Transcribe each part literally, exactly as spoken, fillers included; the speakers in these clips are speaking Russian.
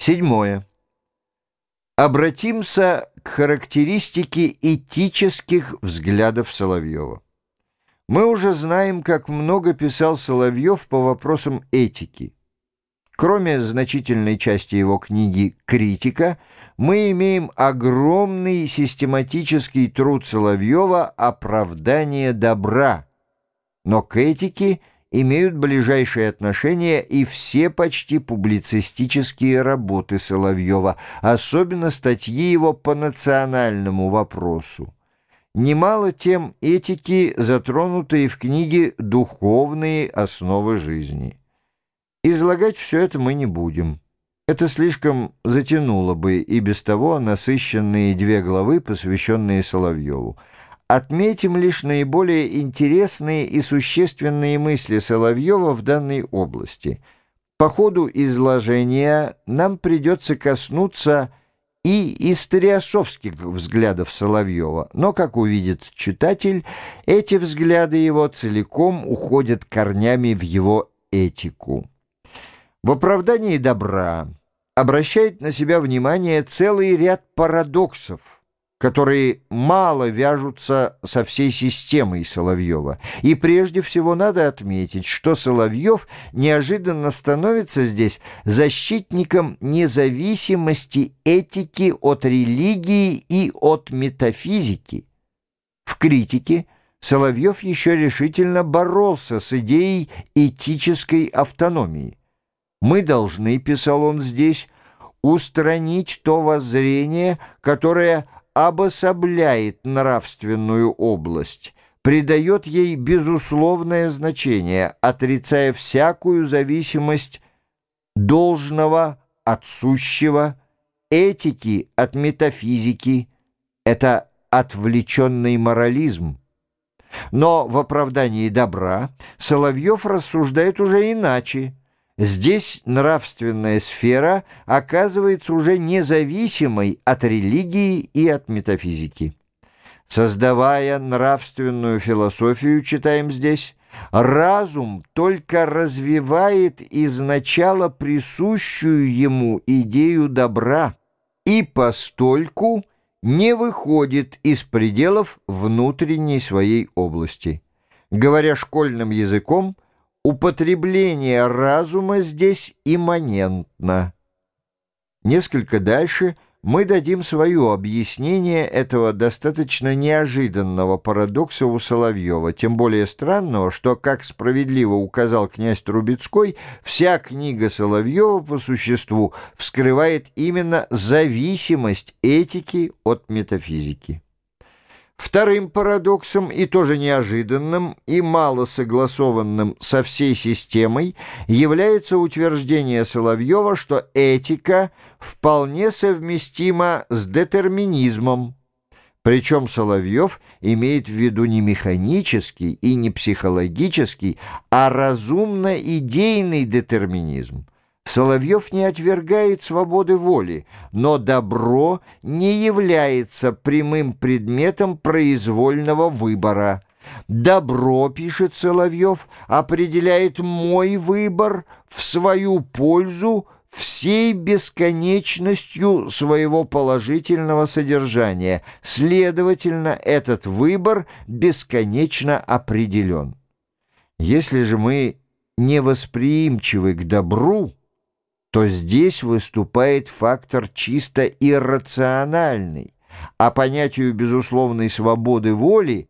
Седьмое. Обратимся к характеристике этических взглядов Соловьева. Мы уже знаем, как много писал Соловьев по вопросам этики. Кроме значительной части его книги «Критика», мы имеем огромный систематический труд Соловьева «Оправдание добра», но к этике имеют ближайшее отношение и все почти публицистические работы Соловьева, особенно статьи его по национальному вопросу. Немало тем этики, затронутые в книге «Духовные основы жизни». Излагать все это мы не будем. Это слишком затянуло бы и без того насыщенные две главы, посвященные Соловьеву. Отметим лишь наиболее интересные и существенные мысли Соловьева в данной области. По ходу изложения нам придется коснуться и историосовских взглядов Соловьева, но, как увидит читатель, эти взгляды его целиком уходят корнями в его этику. В оправдании добра обращает на себя внимание целый ряд парадоксов, которые мало вяжутся со всей системой Соловьева. И прежде всего надо отметить, что Соловьев неожиданно становится здесь защитником независимости этики от религии и от метафизики. В «Критике» Соловьев еще решительно боролся с идеей этической автономии. «Мы должны, — писал он здесь, — устранить то воззрение, которое обособляет нравственную область, придает ей безусловное значение, отрицая всякую зависимость должного от сущего, этики от метафизики. Это отвлеченный морализм». Но в оправдании добра Соловьев рассуждает уже иначе. Здесь нравственная сфера оказывается уже независимой от религии и от метафизики. Создавая нравственную философию, читаем здесь, разум только развивает изначало присущую ему идею добра и постольку не выходит из пределов внутренней своей области. Говоря школьным языком, употребление разума здесь имманентно. Несколько дальше мы дадим свое объяснение этого достаточно неожиданного парадокса у Соловьева, тем более странного, что, как справедливо указал князь Трубецкой, вся книга Соловьева по существу вскрывает именно зависимость этики от метафизики. Вторым парадоксом, и тоже неожиданным, и мало согласованным со всей системой, является утверждение Соловьева, что этика вполне совместима с детерминизмом. Причем Соловьев имеет в виду не механический и не психологический, а разумно-идейный детерминизм. Соловьев не отвергает свободы воли, но добро не является прямым предметом произвольного выбора. Добро, пишет Соловьев, определяет мой выбор в свою пользу всей бесконечностью своего положительного содержания. Следовательно, этот выбор бесконечно определен. Если же мы невосприимчивы к добру, то здесь выступает фактор чисто иррациональный, а понятию безусловной свободы воли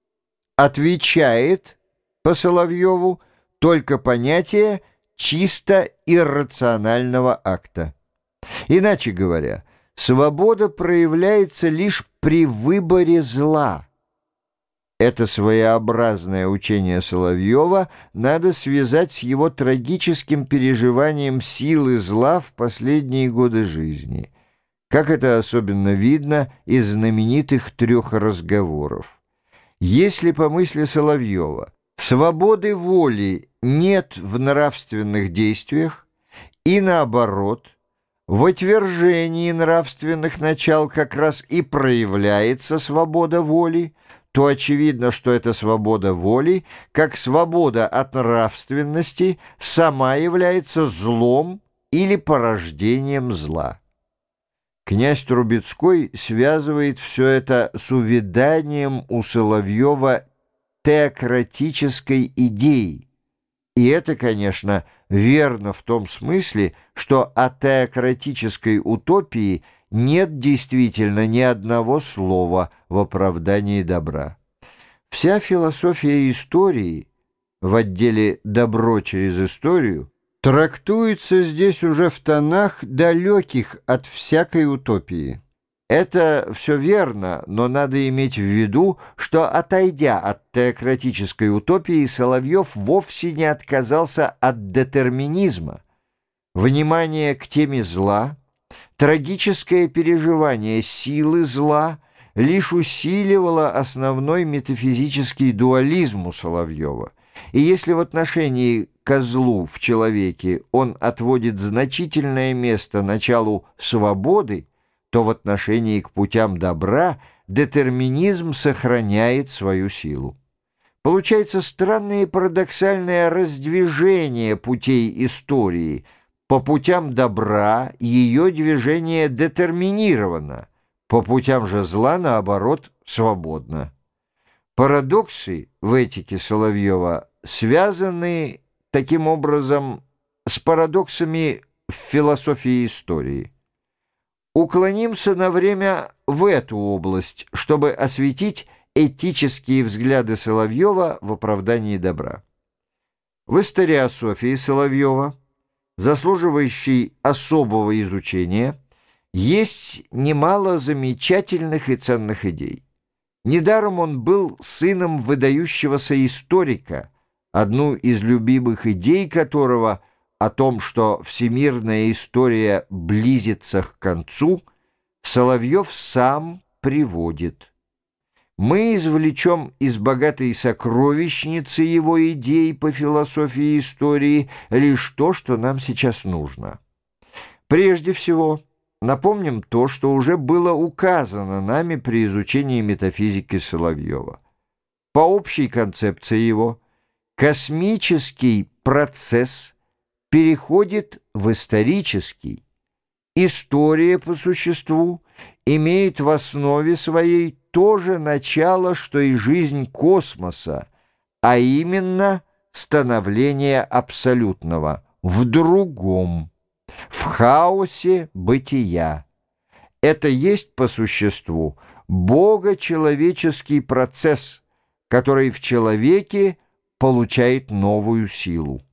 отвечает, по Соловьеву, только понятие чисто иррационального акта. Иначе говоря, свобода проявляется лишь при выборе зла. Это своеобразное учение Соловьева надо связать с его трагическим переживанием силы зла в последние годы жизни, как это особенно видно из знаменитых трех разговоров. Если, по мысли Соловьева, свободы воли нет в нравственных действиях, и наоборот, в отвержении нравственных начал как раз и проявляется свобода воли, то очевидно, что эта свобода воли, как свобода от нравственности, сама является злом или порождением зла. Князь Трубецкой связывает все это с увяданием у Соловьева теократической идеи. И это, конечно, верно в том смысле, что о теократической утопии нет действительно ни одного слова в оправдании добра. Вся философия истории в отделе «Добро через историю» трактуется здесь уже в тонах, далеких от всякой утопии. Это все верно, но надо иметь в виду, что, отойдя от теократической утопии, Соловьев вовсе не отказался от детерминизма. Внимание к теме зла, трагическое переживание силы зла лишь усиливало основной метафизический дуализм у Соловьева. И если в отношении ко злу в человеке он отводит значительное место началу свободы, то в отношении к путям добра детерминизм сохраняет свою силу. Получается странное и парадоксальное раздвижение путей истории. По путям добра ее движение детерминировано, по путям же зла, наоборот, свободно. Парадоксы в этике Соловьева связаны таким образом с парадоксами в философии истории. Уклонимся на время в эту область, чтобы осветить этические взгляды Соловьева в оправдании добра. В историософии Соловьева, заслуживающей особого изучения, есть немало замечательных и ценных идей. Недаром он был сыном выдающегося историка, одну из любимых идей которого о том, что всемирная история близится к концу, Соловьев сам приводит. Мы извлечем из богатой сокровищницы его идей по философии истории лишь то, что нам сейчас нужно. Прежде всего, напомним то, что уже было указано нами при изучении метафизики Соловьева. По общей концепции его, космический процесс переходит в исторический. История по существу имеет в основе своей то же начало, что и жизнь космоса, а именно становление абсолютного в другом, в хаосе бытия. Это есть по существу богочеловеческий процесс, который в человеке получает новую силу.